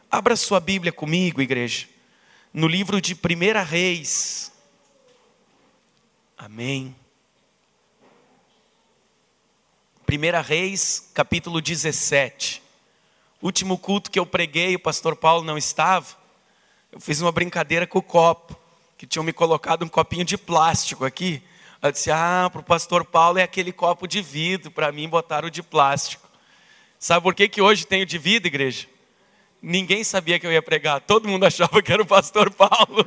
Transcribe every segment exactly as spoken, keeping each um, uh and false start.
Abra sua Bíblia comigo, igreja, no livro de Primeira Reis. Amém. Primeira Reis, capítulo dezessete. Último culto que eu preguei, o pastor Paulo não estava. Eu fiz uma brincadeira com o copo, que tinham me colocado um copinho de plástico aqui. Eu disse, ah, para o pastor Paulo é aquele copo de vidro, para mim botaram o de plástico. Sabe por que que hoje tenho de vidro, igreja? Ninguém sabia que eu ia pregar, todo mundo achava que era o pastor Paulo.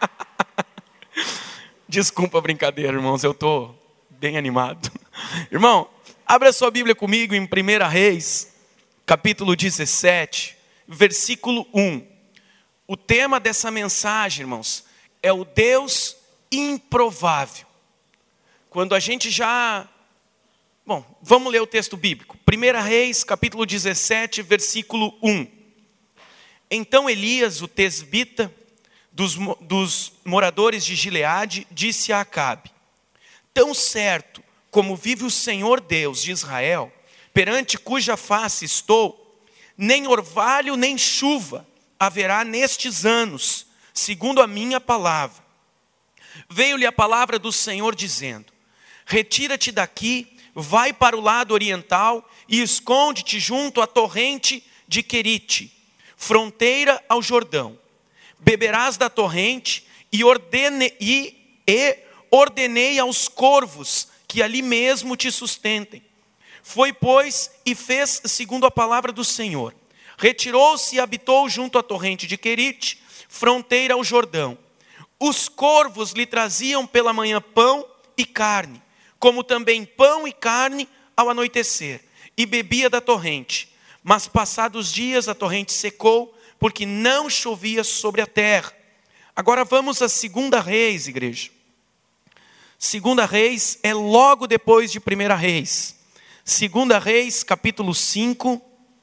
Desculpa a brincadeira, irmãos, eu estou bem animado. Irmão, abra sua Bíblia comigo em Primeira Reis, capítulo dezessete, versículo um. O tema dessa mensagem, irmãos, é o Deus improvável. Quando a gente já... Bom, vamos ler o texto bíblico. Primeira Reis, capítulo dezessete, versículo um. Então Elias, o tesbita, dos, dos moradores de Gileade, disse a Acabe: tão certo como vive o Senhor Deus de Israel, perante cuja face estou, nem orvalho nem chuva haverá nestes anos, segundo a minha palavra. Veio-lhe a palavra do Senhor dizendo: retira-te daqui, vai para o lado oriental e esconde-te junto à torrente de Querite, fronteira ao Jordão. Beberás da torrente e, ordene, e, e ordenei aos corvos que ali mesmo te sustentem. Foi, pois, e fez segundo a palavra do Senhor. Retirou-se e habitou junto à torrente de Querite, fronteira ao Jordão. Os corvos lhe traziam pela manhã pão e carne, como também pão e carne ao anoitecer, e bebia da torrente. Mas passados dias a torrente secou, porque não chovia sobre a terra. Agora vamos a Segunda Reis, igreja. Segunda Reis é logo depois de Primeira Reis. Segunda Reis, capítulo cinco,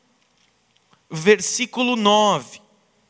versículo nove.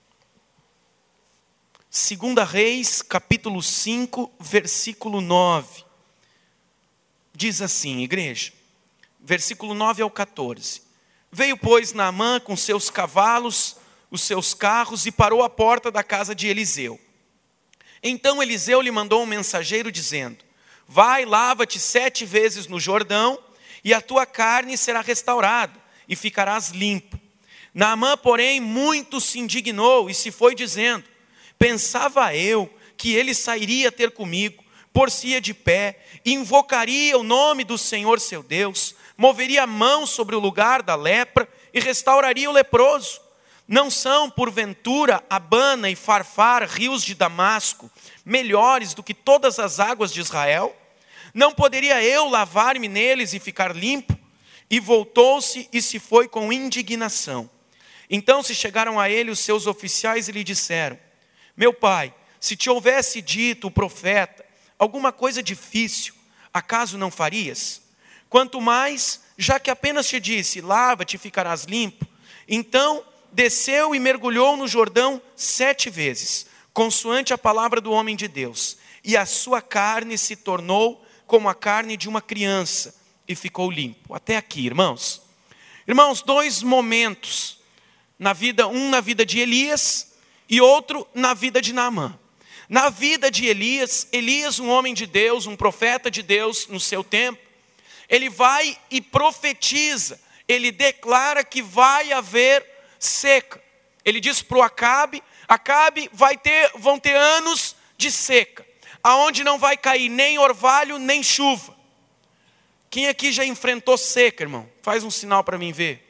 Segunda Reis, capítulo cinco, versículo nove. Diz assim, igreja, versículo nove ao quatorze. Veio, pois, Naamã com seus cavalos, os seus carros, e parou à porta da casa de Eliseu. Então Eliseu lhe mandou um mensageiro dizendo: vai, lava-te sete vezes no Jordão, e a tua carne será restaurada, e ficarás limpo. Naamã, porém, muito se indignou, e se foi dizendo: pensava eu que ele sairia ter comigo, por-se-ia de pé, invocaria o nome do Senhor seu Deus, moveria a mão sobre o lugar da lepra e restauraria o leproso. Não são, porventura, Abana e Farfar, rios de Damasco, melhores do que todas as águas de Israel? Não poderia eu lavar-me neles e ficar limpo? E voltou-se e se foi com indignação. Então se chegaram a ele os seus oficiais e lhe disseram: meu pai, se te houvesse dito o profeta alguma coisa difícil, acaso não farias? Quanto mais, já que apenas te disse, lava-te e ficarás limpo. Então desceu e mergulhou no Jordão sete vezes, consoante a palavra do homem de Deus. E a sua carne se tornou como a carne de uma criança, e ficou limpo. Até aqui, irmãos. Irmãos, dois momentos na vida, um na vida de Elias e outro na vida de Naamã. Na vida de Elias, Elias, um homem de Deus, um profeta de Deus no seu tempo, ele vai e profetiza, ele declara que vai haver seca. Ele diz para o Acabe: Acabe, vai ter, vão ter anos de seca, aonde não vai cair nem orvalho, nem chuva. Quem aqui já enfrentou seca, irmão? Faz um sinal para mim ver.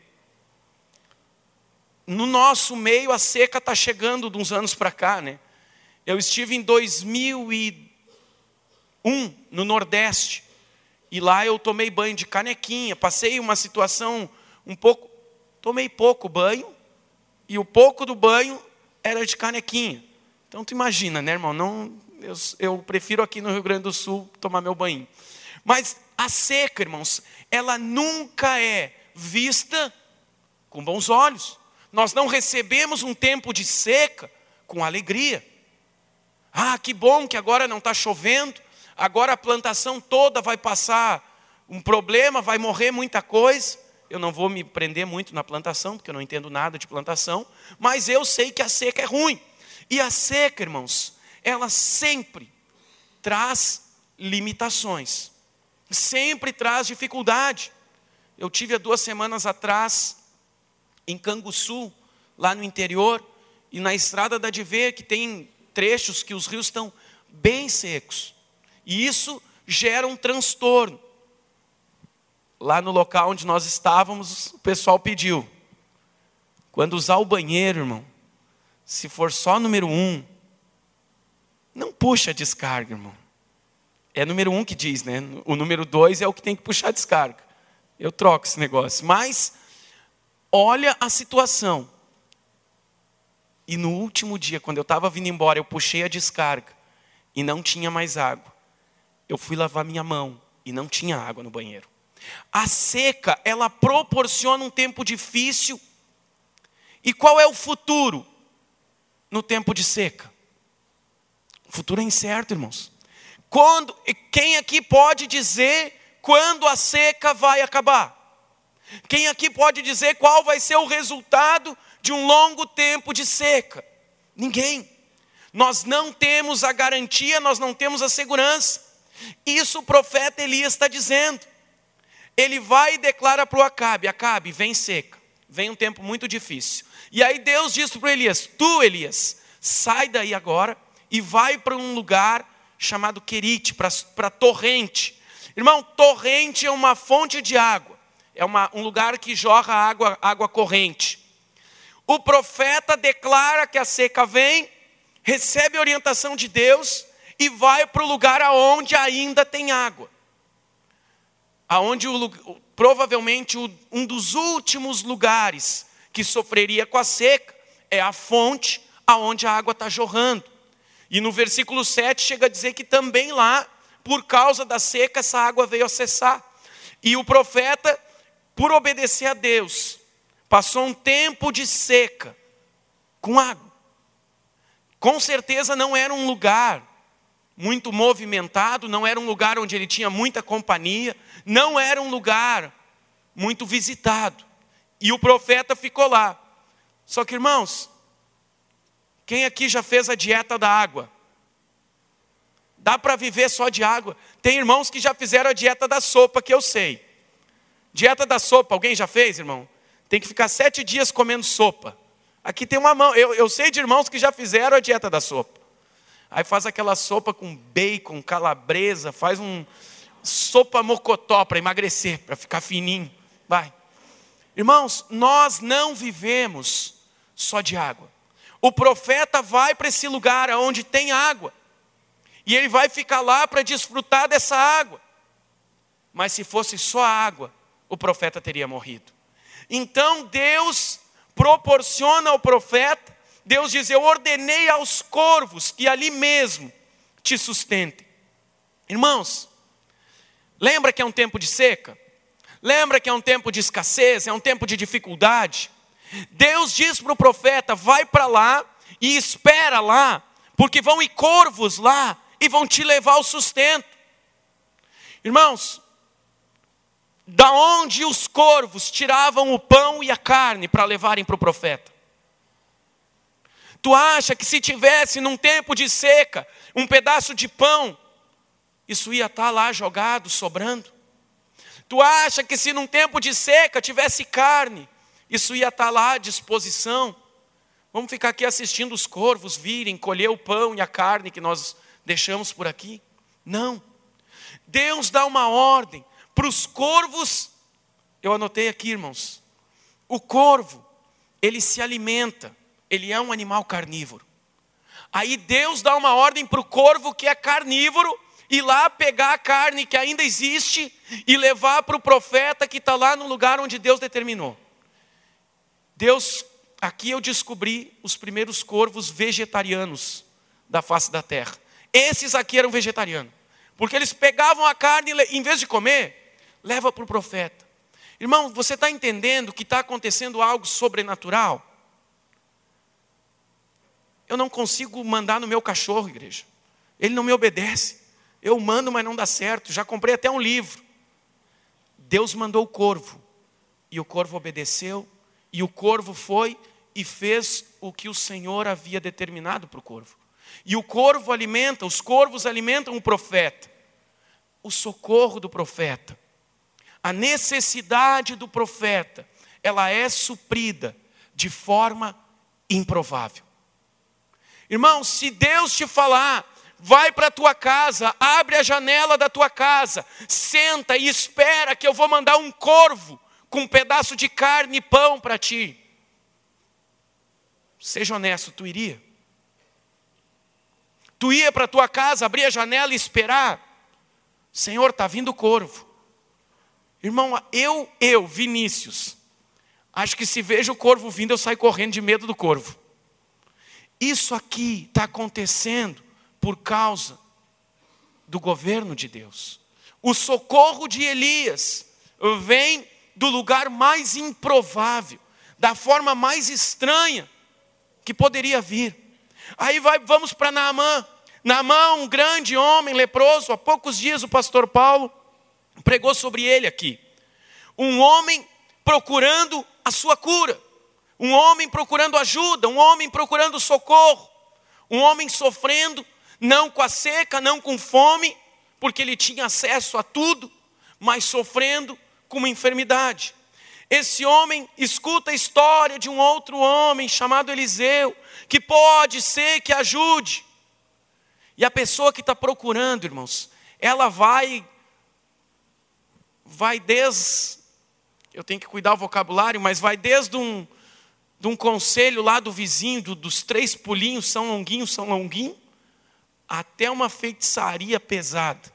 No nosso meio a seca está chegando de uns anos para cá, né? Eu estive em dois mil e um no Nordeste, e lá eu tomei banho de canequinha, passei uma situação um pouco, tomei pouco banho, e o pouco do banho era de canequinha. Então tu imagina, né, irmão? Não, eu, eu prefiro aqui no Rio Grande do Sul tomar meu banho. Mas a seca, irmãos, ela nunca é vista com bons olhos. Nós não recebemos um tempo de seca com alegria. Ah, que bom que agora não está chovendo, agora a plantação toda vai passar um problema, vai morrer muita coisa. eu não vou me prender muito na plantação, porque eu não entendo nada de plantação, mas eu sei que a seca é ruim. E a seca, irmãos, ela sempre traz limitações, sempre traz dificuldade. Eu tive há duas semanas atrás, em Canguçu, lá no interior, e na estrada dá de ver que tem trechos que os rios estão bem secos. E isso gera um transtorno. Lá no local onde nós estávamos, o pessoal pediu. Quando usar o banheiro, irmão, se for só número um, não puxa a descarga, irmão. É número um que diz, né? O número dois é o que tem que puxar a descarga. Eu troco esse negócio. Mas, olha a situação. E no último dia, quando eu estava vindo embora, eu puxei a descarga e não tinha mais água. Eu fui lavar minha mão e não tinha água no banheiro. A seca, ela proporciona um tempo difícil. E qual é o futuro no tempo de seca? O futuro é incerto, irmãos. Quando, quem aqui pode dizer quando a seca vai acabar? Quem aqui pode dizer qual vai ser o resultado de um longo tempo de seca? Ninguém. Nós não temos a garantia, nós não temos a segurança. Isso o profeta Elias está dizendo. Ele vai e declara para o Acabe: Acabe, vem seca, vem um tempo muito difícil. E aí Deus diz para Elias: tu, Elias, sai daí agora e vai para um lugar chamado Querite, para a torrente. Irmão, torrente é uma fonte de água, é uma, um lugar que jorra água, água corrente. O profeta declara que a seca vem, recebe a orientação de Deus e vai para o lugar aonde ainda tem água. Aonde o, provavelmente o, um dos últimos lugares que sofreria com a seca é a fonte aonde a água está jorrando. E no versículo sete chega a dizer que também lá, por causa da seca, essa água veio a cessar. E o profeta, por obedecer a Deus, passou um tempo de seca com água. Com certeza não era um lugar muito movimentado, não era um lugar onde ele tinha muita companhia, não era um lugar muito visitado. E o profeta ficou lá. Só que, irmãos, quem aqui já fez a dieta da água? Dá para viver só de água? Tem irmãos que já fizeram a dieta da sopa, que eu sei. Dieta da sopa, alguém já fez, irmão? Tem que ficar sete dias comendo sopa. Aqui tem uma mão, eu, eu sei de irmãos que já fizeram a dieta da sopa. Aí faz aquela sopa com bacon, calabresa, faz um sopa mocotó para emagrecer, para ficar fininho. Vai. Irmãos, nós não vivemos só de água. O profeta vai para esse lugar onde tem água. E ele vai ficar lá para desfrutar dessa água. Mas se fosse só água, o profeta teria morrido. Então Deus proporciona ao profeta, Deus diz: eu ordenei aos corvos que ali mesmo te sustentem. Irmãos, lembra que é um tempo de seca? Lembra que é um tempo de escassez, é um tempo de dificuldade? Deus diz para o profeta: vai para lá e espera lá, porque vão ir corvos lá e vão te levar o sustento. Irmãos, da onde os corvos tiravam o pão e a carne para levarem para o profeta? Tu acha que se tivesse num tempo de seca um pedaço de pão, isso ia estar lá jogado, sobrando? Tu acha que se num tempo de seca tivesse carne, isso ia estar lá à disposição? Vamos ficar aqui assistindo os corvos virem, colher o pão e a carne que nós deixamos por aqui? Não. Deus dá uma ordem para os corvos. Eu anotei aqui, irmãos. O corvo, ele se alimenta. Ele é um animal carnívoro. Aí Deus dá uma ordem para o corvo que é carnívoro ir lá pegar a carne que ainda existe e levar para o profeta que está lá no lugar onde Deus determinou. Deus, aqui eu descobri os primeiros corvos vegetarianos da face da terra. Esses aqui eram vegetarianos. Porque eles pegavam a carne e, em vez de comer, leva para o profeta. Irmão, você está entendendo que está acontecendo algo sobrenatural? Eu não consigo mandar no meu cachorro, igreja. Ele não me obedece. Eu mando, mas não dá certo. Já comprei até um livro. Deus mandou o corvo E o corvo obedeceu, e o corvo foi e fez o que o Senhor havia determinado para o corvo. E o corvo alimenta, os corvos alimentam o profeta. O socorro do profeta, a necessidade do profeta, ela é suprida de forma improvável. Irmão, se Deus te falar, vai para a tua casa, abre a janela da tua casa, senta e espera que eu vou mandar um corvo com um pedaço de carne e pão para ti. Seja honesto, tu iria? Tu ia para a tua casa, abrir a janela e esperar? Senhor, está vindo o corvo. Irmão, eu, eu, Vinícius, acho que se vejo o corvo vindo, eu saio correndo de medo do corvo. Isso aqui está acontecendo por causa do governo de Deus. O socorro de Elias vem do lugar mais improvável, da forma mais estranha que poderia vir. Aí vai, vamos para Naamã. Naamã, um grande homem leproso, há poucos dias o pastor Paulo pregou sobre ele aqui. Um homem procurando a sua cura, um homem procurando ajuda, um homem procurando socorro, um homem sofrendo, não com a seca, não com fome, porque ele tinha acesso a tudo, mas sofrendo com uma enfermidade. Esse homem escuta a história de um outro homem chamado Eliseu, que pode ser que ajude. E a pessoa que está procurando, irmãos, ela vai, vai desde, eu tenho que cuidar o vocabulário, mas vai desde um, de um conselho lá do vizinho, do, dos três pulinhos, São Longuinho, São Longuinho, até uma feitiçaria pesada.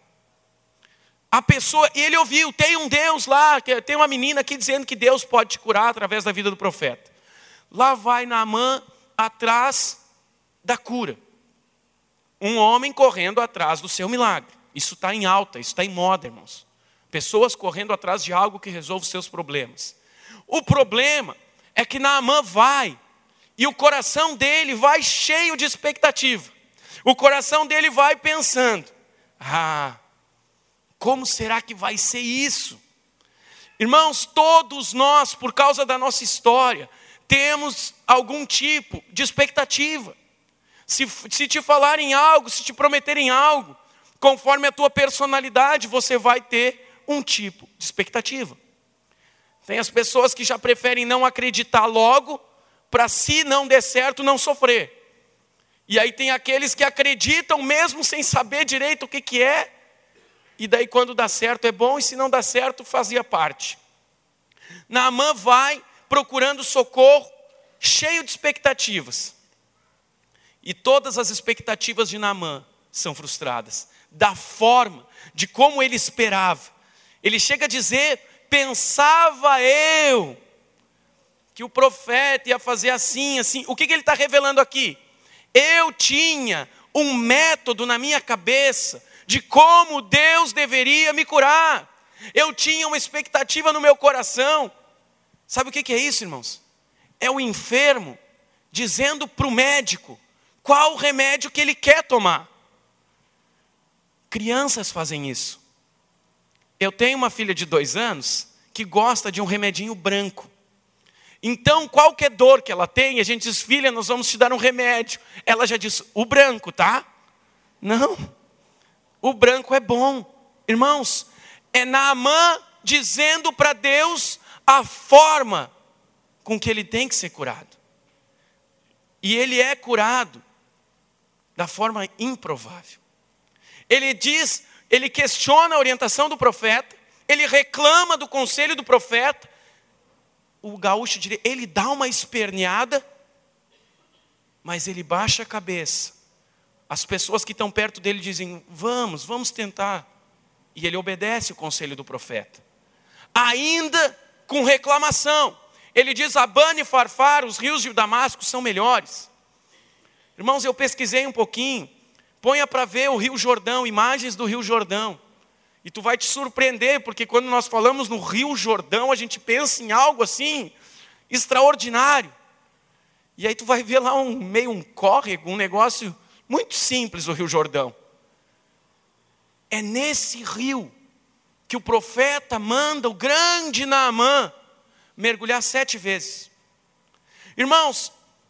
A pessoa, ele ouviu, tem um Deus lá, tem uma menina aqui dizendo que Deus pode te curar através da vida do profeta. Lá vai Naamã atrás da cura. Um homem correndo atrás do seu milagre. Isso está em alta, isso está em moda, irmãos. Pessoas correndo atrás de algo que resolve os seus problemas. O problema é que Naamã vai, e o coração dele vai cheio de expectativa. O coração dele vai pensando, ah, como será que vai ser isso? Irmãos, todos nós, por causa da nossa história, temos algum tipo de expectativa. Se, se te falarem algo, se te prometerem algo, conforme a tua personalidade, você vai ter um tipo de expectativa. Tem as pessoas que já preferem não acreditar logo, para se não der certo, não sofrer. E aí tem aqueles que acreditam mesmo sem saber direito o que, que é, e daí quando dá certo é bom, e se não dá certo, fazia parte. Naamã vai procurando socorro, cheio de expectativas. E todas as expectativas de Naamã são frustradas, da forma, de como ele esperava. Ele chega a dizer, pensava eu, que o profeta ia fazer assim, assim. O que, que ele está revelando aqui? Eu tinha um método na minha cabeça, de como Deus deveria me curar. Eu tinha uma expectativa no meu coração. Sabe o que, que é isso, irmãos? É o enfermo dizendo para o médico qual o remédio que ele quer tomar. Crianças fazem isso. Eu tenho uma filha de dois anos que gosta de um remedinho branco. Então, qualquer dor que ela tem, a gente diz, filha, nós vamos te dar um remédio. Ela já diz, o branco, tá? Não, o branco é bom. Irmãos, é Naamã dizendo para Deus a forma com que ele tem que ser curado. E ele é curado da forma improvável. Ele diz, ele questiona a orientação do profeta, ele reclama do conselho do profeta. O gaúcho diria, ele dá uma esperneada, mas ele baixa a cabeça. As pessoas que estão perto dele dizem, vamos, vamos tentar. E ele obedece o conselho do profeta. Ainda com reclamação. Ele diz, Abana e Farfar, os rios de Damasco são melhores. Irmãos, eu pesquisei um pouquinho. Ponha para ver o Rio Jordão, imagens do Rio Jordão. E tu vai te surpreender, porque quando nós falamos no Rio Jordão, a gente pensa em algo assim, extraordinário. E aí tu vai ver lá um meio um córrego, um negócio muito simples, o Rio Jordão. É nesse rio que o profeta manda o grande Naamã mergulhar sete vezes. Irmãos,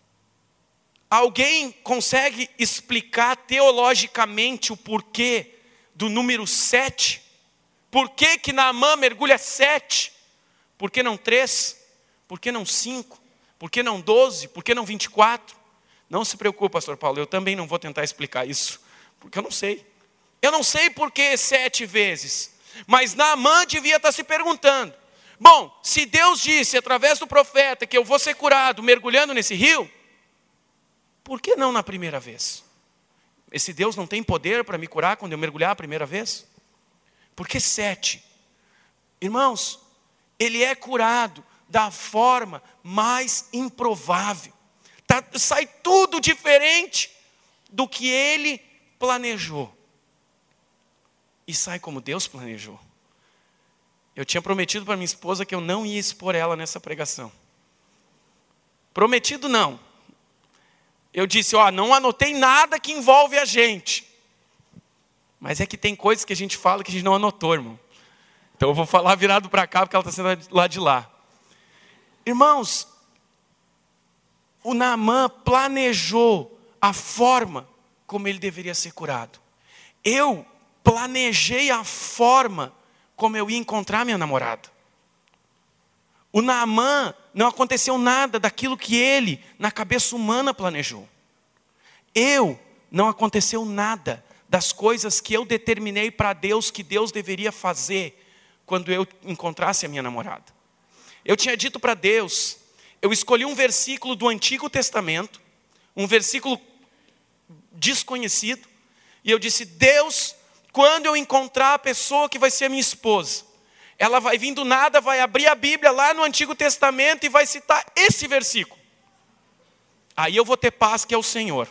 alguém consegue explicar teologicamente o porquê do número sete? Por que que Naamã mergulha sete? Por que não três? Por que não cinco? Por que não doze? Por que não vinte e quatro? Não se preocupe, pastor Paulo, eu também não vou tentar explicar isso, porque eu não sei. Eu não sei por que sete vezes, mas Naamã devia estar se perguntando, bom, se Deus disse através do profeta que eu vou ser curado mergulhando nesse rio, por que não na primeira vez? Esse Deus não tem poder para me curar quando eu mergulhar a primeira vez? Por que sete? Irmãos, ele é curado da forma mais improvável. Tá, sai tudo diferente do que ele planejou. E sai como Deus planejou. Eu tinha prometido para minha esposa que eu não ia expor ela nessa pregação. Prometido não. Eu disse, ó, não anotei nada que envolve a gente. Mas é que tem coisas que a gente fala que a gente não anotou, irmão. Então eu vou falar virado para cá, porque ela está sendo lá de lá. Irmãos, o Naamã planejou a forma como ele deveria ser curado. Eu planejei a forma como eu ia encontrar minha namorada. O Naamã, não aconteceu nada daquilo que ele, na cabeça humana, planejou. Eu, não aconteceu nada das coisas que eu determinei para Deus que Deus deveria fazer quando eu encontrasse a minha namorada. Eu tinha dito para Deus, eu escolhi um versículo do Antigo Testamento, um versículo desconhecido, e eu disse, Deus, quando eu encontrar a pessoa que vai ser minha esposa, ela vai vir do nada, vai abrir a Bíblia lá no Antigo Testamento e vai citar esse versículo. Aí eu vou ter paz, que é o Senhor.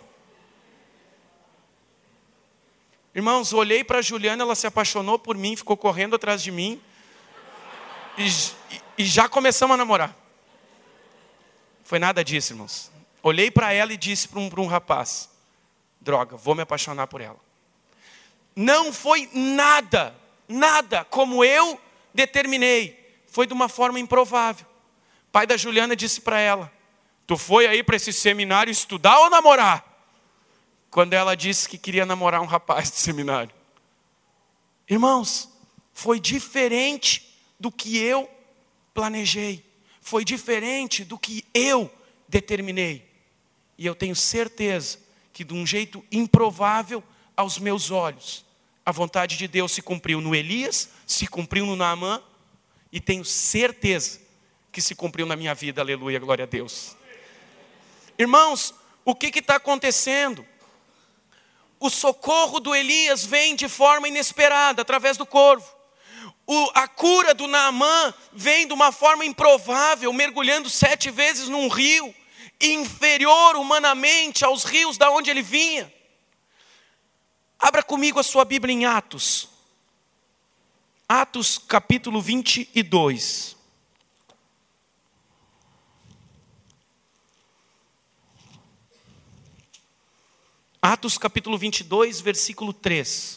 Irmãos, olhei para a Juliana, ela se apaixonou por mim, ficou correndo atrás de mim. E, e, e já começamos a namorar. Foi nada disso, irmãos. Olhei para ela e disse para um, para um rapaz, droga, vou me apaixonar por ela. Não foi nada, nada como eu determinei. Foi de uma forma improvável. O pai da Juliana disse para ela, tu foi aí para esse seminário estudar ou namorar? Quando ela disse que queria namorar um rapaz do seminário. Irmãos, foi diferente do que eu planejei. Foi diferente do que eu determinei. E eu tenho certeza que de um jeito improvável aos meus olhos, a vontade de Deus se cumpriu no Elias, se cumpriu no Naamã, e tenho certeza que se cumpriu na minha vida, aleluia, glória a Deus. Irmãos, o que está acontecendo? O socorro do Elias vem de forma inesperada, através do corvo. O, a cura do Naamã vem de uma forma improvável, mergulhando sete vezes num rio, inferior humanamente aos rios da onde ele vinha. Abra comigo a sua Bíblia em Atos. Atos capítulo vinte e dois. Atos capítulo vinte e dois, versículo três.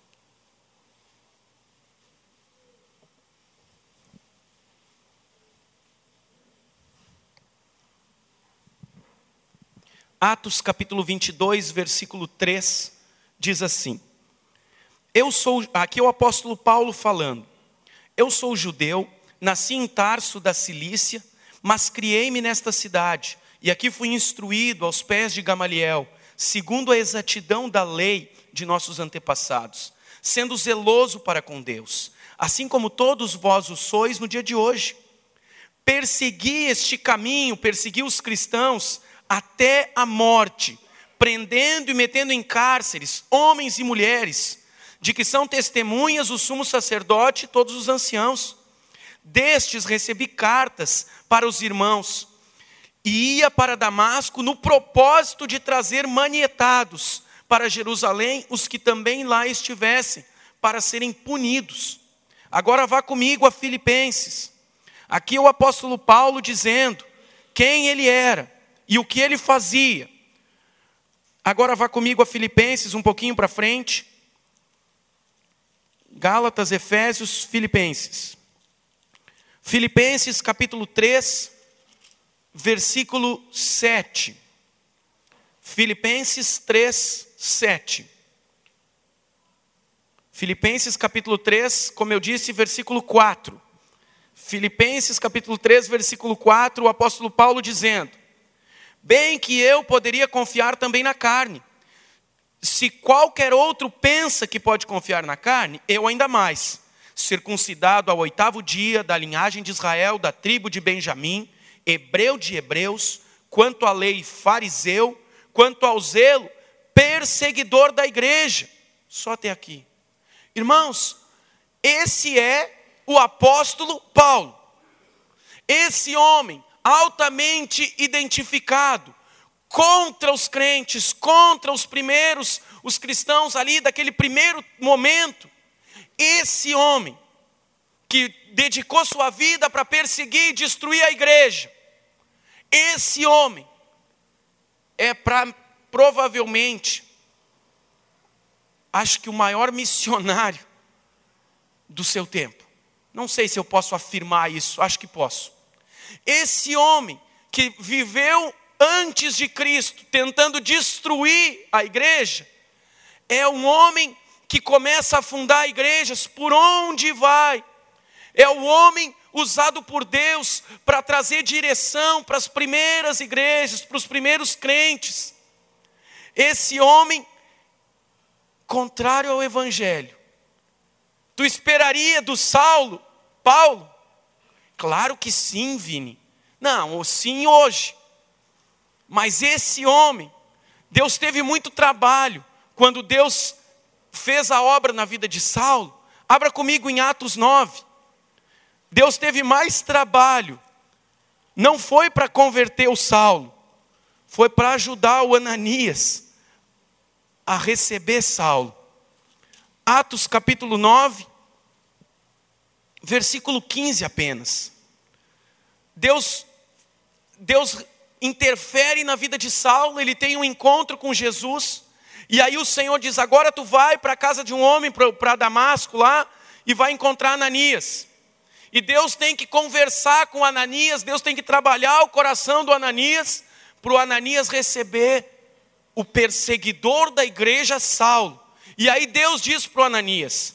Atos capítulo vinte e dois, versículo três, diz assim. Eu sou, aqui é o apóstolo Paulo falando. Eu sou judeu, nasci em Tarso da Cilícia, mas criei-me nesta cidade. E aqui fui instruído aos pés de Gamaliel, segundo a exatidão da lei de nossos antepassados, sendo zeloso para com Deus, assim como todos vós o sois no dia de hoje. Persegui este caminho, persegui os cristãos até a morte, prendendo e metendo em cárceres homens e mulheres, de que são testemunhas o sumo sacerdote e todos os anciãos. Destes recebi cartas para os irmãos, e ia para Damasco no propósito de trazer manietados para Jerusalém os que também lá estivessem, para serem punidos. Agora vá comigo a Filipenses. Aqui o apóstolo Paulo dizendo quem ele era e o que ele fazia. Agora vá comigo a Filipenses, um pouquinho para frente. Gálatas, Efésios, Filipenses. Filipenses capítulo três, versículo sete. Filipenses três, sete. Filipenses capítulo três, como eu disse, versículo quatro. Filipenses capítulo três, versículo quatro, o apóstolo Paulo dizendo: bem que eu poderia confiar também na carne. Se qualquer outro pensa que pode confiar na carne, eu ainda mais. Circuncidado ao oitavo dia, da linhagem de Israel, da tribo de Benjamim, hebreu de hebreus, quanto à lei fariseu, quanto ao zelo, perseguidor da igreja. Só até aqui. Irmãos, esse é o apóstolo Paulo. Esse homem altamente identificado contra os crentes, contra os primeiros, os cristãos ali daquele primeiro momento. Esse homem que dedicou sua vida para perseguir e destruir a igreja, esse homem é para, provavelmente, acho que o maior missionário do seu tempo. Não sei se eu posso afirmar isso, acho que posso. Esse homem que viveu antes de Cristo, tentando destruir a igreja, é um homem que começa a fundar igrejas por onde vai. É o homem usado por Deus para trazer direção para as primeiras igrejas, para os primeiros crentes. Esse homem, contrário ao evangelho. Tu esperaria do Saulo, Paulo? Claro que sim, Vini. Não, sim hoje. Mas esse homem, Deus teve muito trabalho quando Deus fez a obra na vida de Saulo. Abra comigo em Atos nove. Deus teve mais trabalho. Não foi para converter o Saulo, foi para ajudar o Ananias a receber Saulo. Atos capítulo nove, versículo quinze apenas. Deus, Deus interfere na vida de Saulo, ele tem um encontro com Jesus, e aí o Senhor diz: agora tu vai para a casa de um homem, para Damasco lá, e vai encontrar Ananias. E Deus tem que conversar com Ananias, Deus tem que trabalhar o coração do Ananias, para o Ananias receber o perseguidor da igreja, Saulo. E aí Deus diz para o Ananias: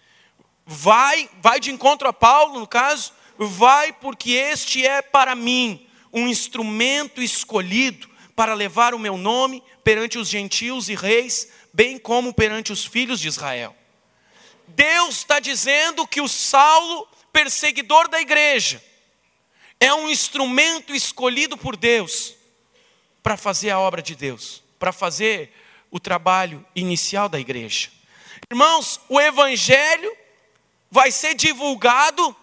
vai, vai de encontro a Paulo, no caso, vai porque este é para mim um instrumento escolhido para levar o meu nome perante os gentios e reis, bem como perante os filhos de Israel. Deus está dizendo que o Saulo, perseguidor da igreja, é um instrumento escolhido por Deus para fazer a obra de Deus, para fazer o trabalho inicial da igreja. Irmãos, o evangelho vai ser divulgado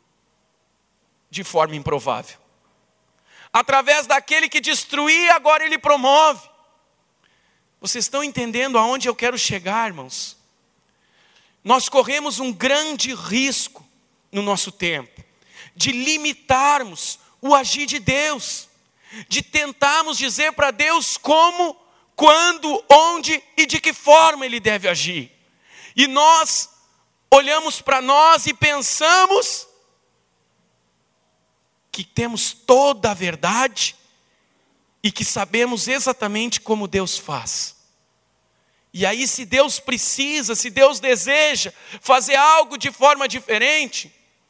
de forma improvável. Através daquele que destruía, agora ele promove. Vocês estão entendendo aonde eu quero chegar, irmãos? Nós corremos um grande risco no nosso tempo, de limitarmos o agir de Deus, de tentarmos dizer para Deus como, quando, onde e de que forma Ele deve agir. E nós olhamos para nós e pensamos que temos toda a verdade e que sabemos exatamente como Deus faz. E aí, se Deus precisa, se Deus deseja fazer algo de forma diferente,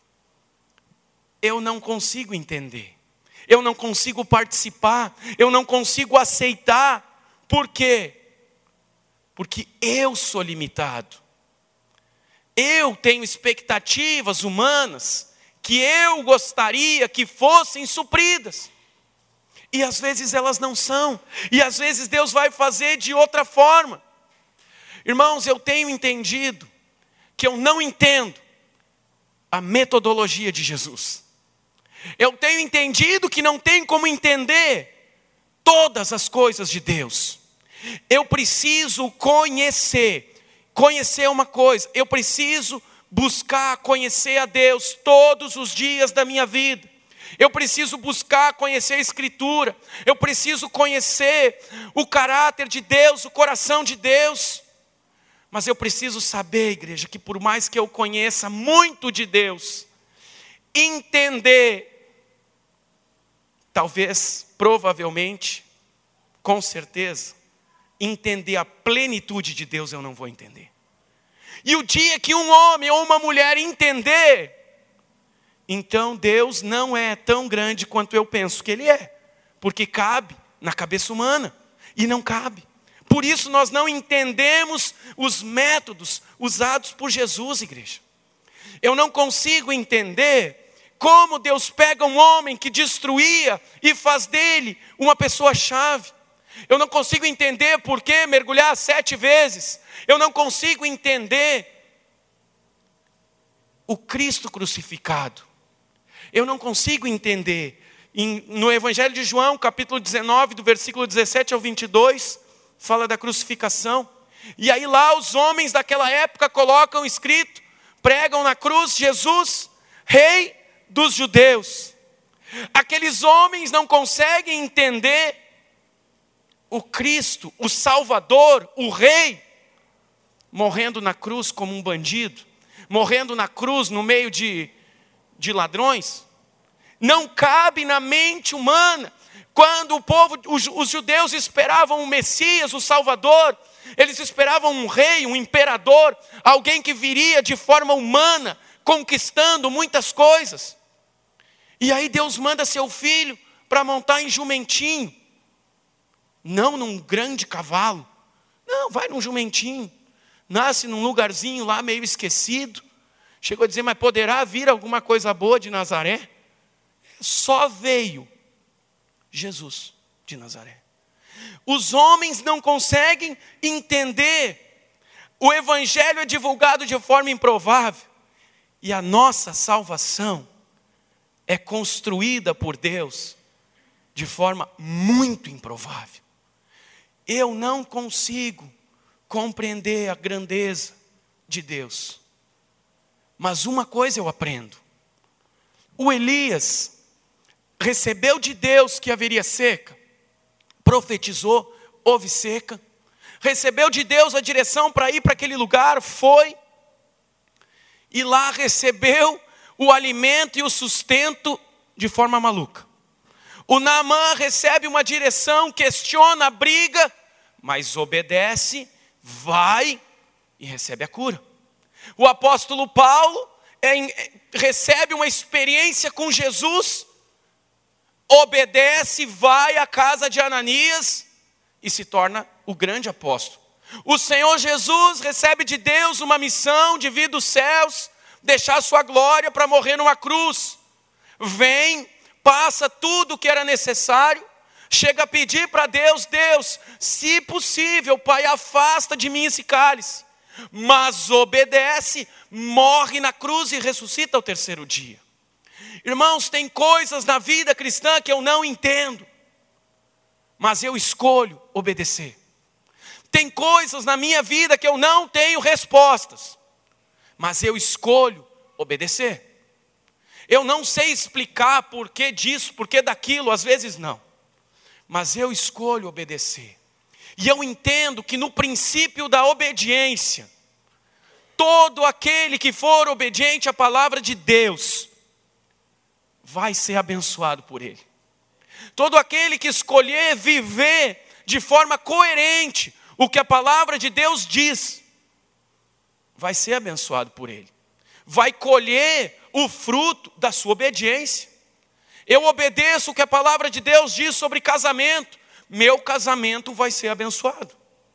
eu não consigo entender, eu não consigo participar, eu não consigo aceitar. Por quê? Porque eu sou limitado. Eu tenho expectativas humanas que eu gostaria que fossem supridas. E às vezes elas não são. E às vezes Deus vai fazer de outra forma. Irmãos, eu tenho entendido que eu não entendo a metodologia de Jesus. Eu tenho entendido que não tem como entender todas as coisas de Deus. Eu preciso conhecer. Conhecer uma coisa, eu preciso buscar conhecer a Deus todos os dias da minha vida. Eu preciso buscar conhecer a Escritura. Eu preciso conhecer o caráter de Deus, o coração de Deus. Mas eu preciso saber, igreja, que por mais que eu conheça muito de Deus, entender, talvez, provavelmente, com certeza, entender a plenitude de Deus eu não vou entender. E o dia que um homem ou uma mulher entender, então Deus não é tão grande quanto eu penso que Ele é. Porque cabe na cabeça humana e não cabe. Por isso nós não entendemos os métodos usados por Jesus, igreja. Eu não consigo entender como Deus pega um homem que destruía e faz dele uma pessoa-chave. Eu não consigo entender por que mergulhar sete vezes. Eu não consigo entender o Cristo crucificado. Eu não consigo entender. Em, no Evangelho de João, capítulo dezenove, do versículo dezessete ao vinte e dois, fala da crucificação. E aí lá os homens daquela época colocam escrito, pregam na cruz, Jesus, Rei dos judeus. Aqueles homens não conseguem entender o Cristo, o Salvador, o Rei, morrendo na cruz como um bandido, morrendo na cruz no meio de, de ladrões. Não cabe na mente humana. Quando o povo, os, os judeus esperavam o Messias, o Salvador, eles esperavam um rei, um imperador, alguém que viria de forma humana, conquistando muitas coisas. E aí Deus manda seu filho para montar em jumentinho. Não num grande cavalo. Não, vai num jumentinho. Nasce num lugarzinho lá meio esquecido. Chegou a dizer, mas poderá vir alguma coisa boa de Nazaré? Só veio Jesus de Nazaré. Os homens não conseguem entender. O evangelho é divulgado de forma improvável. E a nossa salvação é construída por Deus de forma muito improvável. Eu não consigo compreender a grandeza de Deus. Mas uma coisa eu aprendo. O Elias recebeu de Deus que haveria seca, profetizou, houve seca, recebeu de Deus a direção para ir para aquele lugar, foi, e lá recebeu o alimento e o sustento de forma maluca. O Naamã recebe uma direção, questiona, briga, mas obedece, vai e recebe a cura. O apóstolo Paulo é, recebe uma experiência com Jesus, obedece, vai à casa de Ananias e se torna o grande apóstolo. O Senhor Jesus recebe de Deus uma missão de vir dos céus, deixar sua glória para morrer numa cruz. Vem, passa tudo o que era necessário, chega a pedir para Deus, Deus, se possível, Pai, afasta de mim esse cálice. Mas obedece, morre na cruz e ressuscita ao terceiro dia. Irmãos, tem coisas na vida cristã que eu não entendo, mas eu escolho obedecer. Tem coisas na minha vida que eu não tenho respostas, mas eu escolho obedecer. Eu não sei explicar porquê disso, porquê daquilo, às vezes não. Mas eu escolho obedecer. E eu entendo que no princípio da obediência, todo aquele que for obediente à palavra de Deus, vai ser abençoado por Ele. Todo aquele que escolher viver de forma coerente o que a palavra de Deus diz, vai ser abençoado por Ele. Vai colher o fruto da sua obediência. Eu obedeço o que a palavra de Deus diz sobre casamento, meu casamento vai ser abençoado.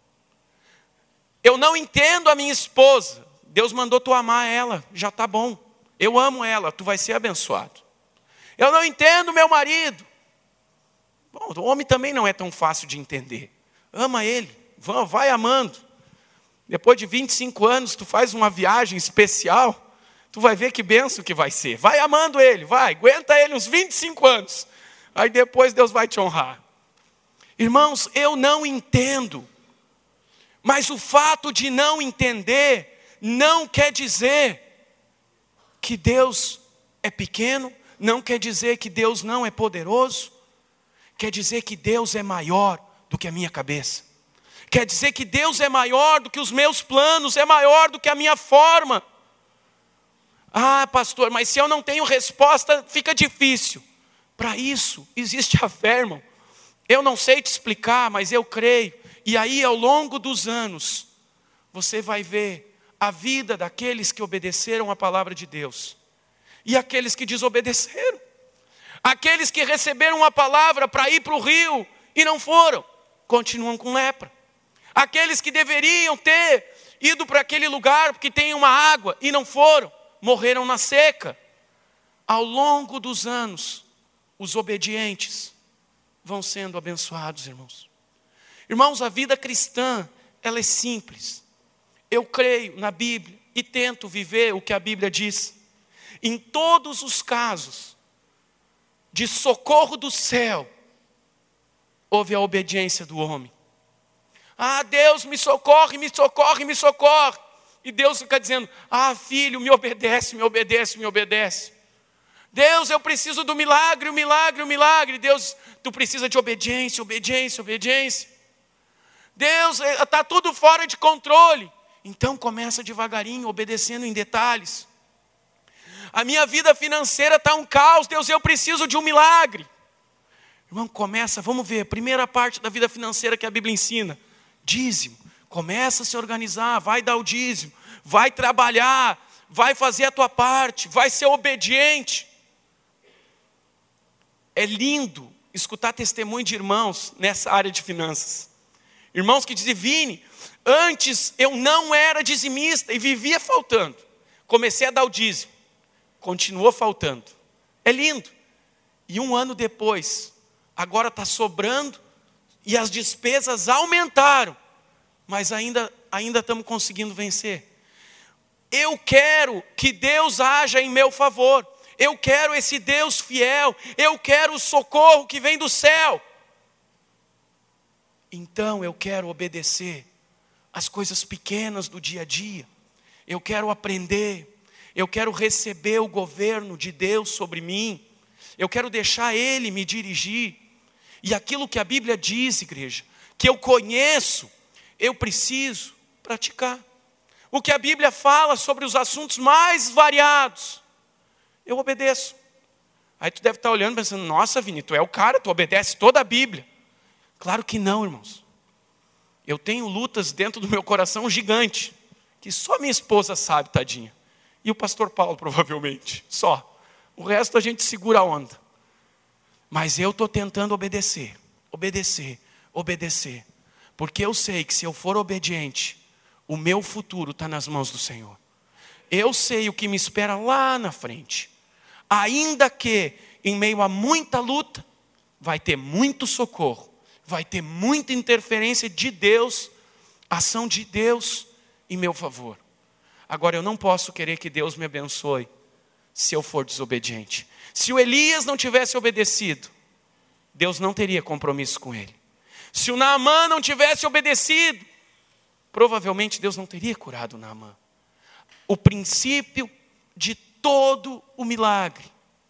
Eu não entendo a minha esposa, Deus mandou tu amar ela, já está bom. Eu amo ela, tu vai ser abençoado. Eu não entendo meu marido. Bom, o homem também não é tão fácil de entender. Ama ele, vai amando. Depois de vinte e cinco anos, tu faz uma viagem especial, tu vai ver que bênção que vai ser. Vai amando ele, vai, aguenta ele uns vinte e cinco anos. Aí depois Deus vai te honrar. Irmãos, eu não entendo. Mas o fato de não entender, não quer dizer que Deus é pequeno, não quer dizer que Deus não é poderoso, quer dizer que Deus é maior do que a minha cabeça. Quer dizer que Deus é maior do que os meus planos, é maior do que a minha forma. Ah, pastor, mas se eu não tenho resposta, fica difícil. Para isso, existe a fé, irmão. Eu não sei te explicar, mas eu creio. E aí, ao longo dos anos, você vai ver a vida daqueles que obedeceram a palavra de Deus. E aqueles que desobedeceram. Aqueles que receberam a palavra para ir para o rio e não foram, continuam com lepra. Aqueles que deveriam ter ido para aquele lugar porque tem uma água e não foram, morreram na seca. Ao longo dos anos, os obedientes vão sendo abençoados, irmãos. Irmãos, a vida cristã, ela é simples. Eu creio na Bíblia e tento viver o que a Bíblia diz. Em todos os casos de socorro do céu, houve a obediência do homem. Ah, Deus me socorre, me socorre, me socorre. E Deus fica dizendo, ah, filho, me obedece, me obedece, me obedece. Deus, eu preciso do milagre, o milagre, o milagre. Deus, tu precisa de obediência, obediência, obediência. Deus, está tudo fora de controle. Então começa devagarinho, obedecendo em detalhes. A minha vida financeira está um caos, Deus, eu preciso de um milagre. Irmão, começa, vamos ver, primeira parte da vida financeira que a Bíblia ensina. Dízimo, começa a se organizar, vai dar o dízimo, vai trabalhar, vai fazer a tua parte, vai ser obediente. É lindo escutar testemunho de irmãos nessa área de finanças. Irmãos que dizem, Vini, antes eu não era dizimista e vivia faltando. Comecei a dar o dízimo, continuou faltando. É lindo. E um ano depois, agora está sobrando e as despesas aumentaram. Mas ainda, ainda estamos conseguindo vencer. Eu quero que Deus haja em meu favor. Eu quero esse Deus fiel. Eu quero o socorro que vem do céu. Então eu quero obedecer as coisas pequenas do dia a dia. Eu quero aprender. Eu quero receber o governo de Deus sobre mim. Eu quero deixar Ele me dirigir. E aquilo que a Bíblia diz, igreja, que eu conheço, eu preciso praticar. O que a Bíblia fala sobre os assuntos mais variados, eu obedeço. Aí tu deve estar olhando pensando, nossa, Vini, tu é o cara, tu obedece toda a Bíblia. Claro que não, irmãos. Eu tenho lutas dentro do meu coração gigante, que só minha esposa sabe, tadinha. E o pastor Paulo, provavelmente, só. O resto a gente segura a onda. Mas eu estou tentando obedecer, obedecer, obedecer. Porque eu sei que se eu for obediente, o meu futuro está nas mãos do Senhor. Eu sei o que me espera lá na frente. Ainda que em meio a muita luta, vai ter muito socorro. Vai ter muita interferência de Deus, ação de Deus em meu favor. Agora eu não posso querer que Deus me abençoe se eu for desobediente. Se o Elias não tivesse obedecido, Deus não teria compromisso com ele. Se o Naamã não tivesse obedecido, provavelmente Deus não teria curado o Naamã. O princípio de todo o milagre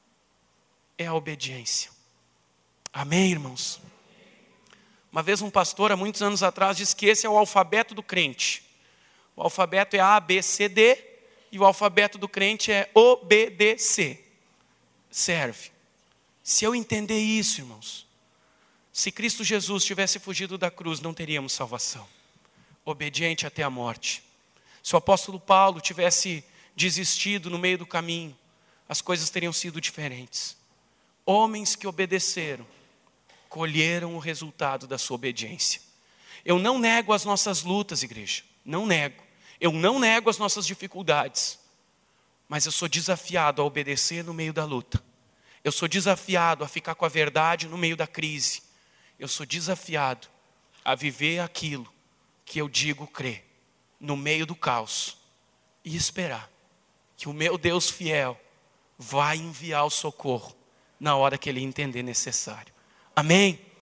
é a obediência. Amém, irmãos? Uma vez um pastor, há muitos anos atrás, disse que esse é o alfabeto do crente. O alfabeto é A, B, C, D, e o alfabeto do crente é O, B, D, C. Serve. Se eu entender isso, irmãos, se Cristo Jesus tivesse fugido da cruz, não teríamos salvação. Obediente até a morte. Se o apóstolo Paulo tivesse desistido no meio do caminho, as coisas teriam sido diferentes. Homens que obedeceram, colheram o resultado da sua obediência. Eu não nego as nossas lutas, igreja. Não nego. Eu não nego as nossas dificuldades. Mas eu sou desafiado a obedecer no meio da luta. Eu sou desafiado a ficar com a verdade no meio da crise. Eu sou desafiado a viver aquilo que eu digo crer, no meio do caos. E esperar que o meu Deus fiel vai enviar o socorro na hora que Ele entender necessário. Amém?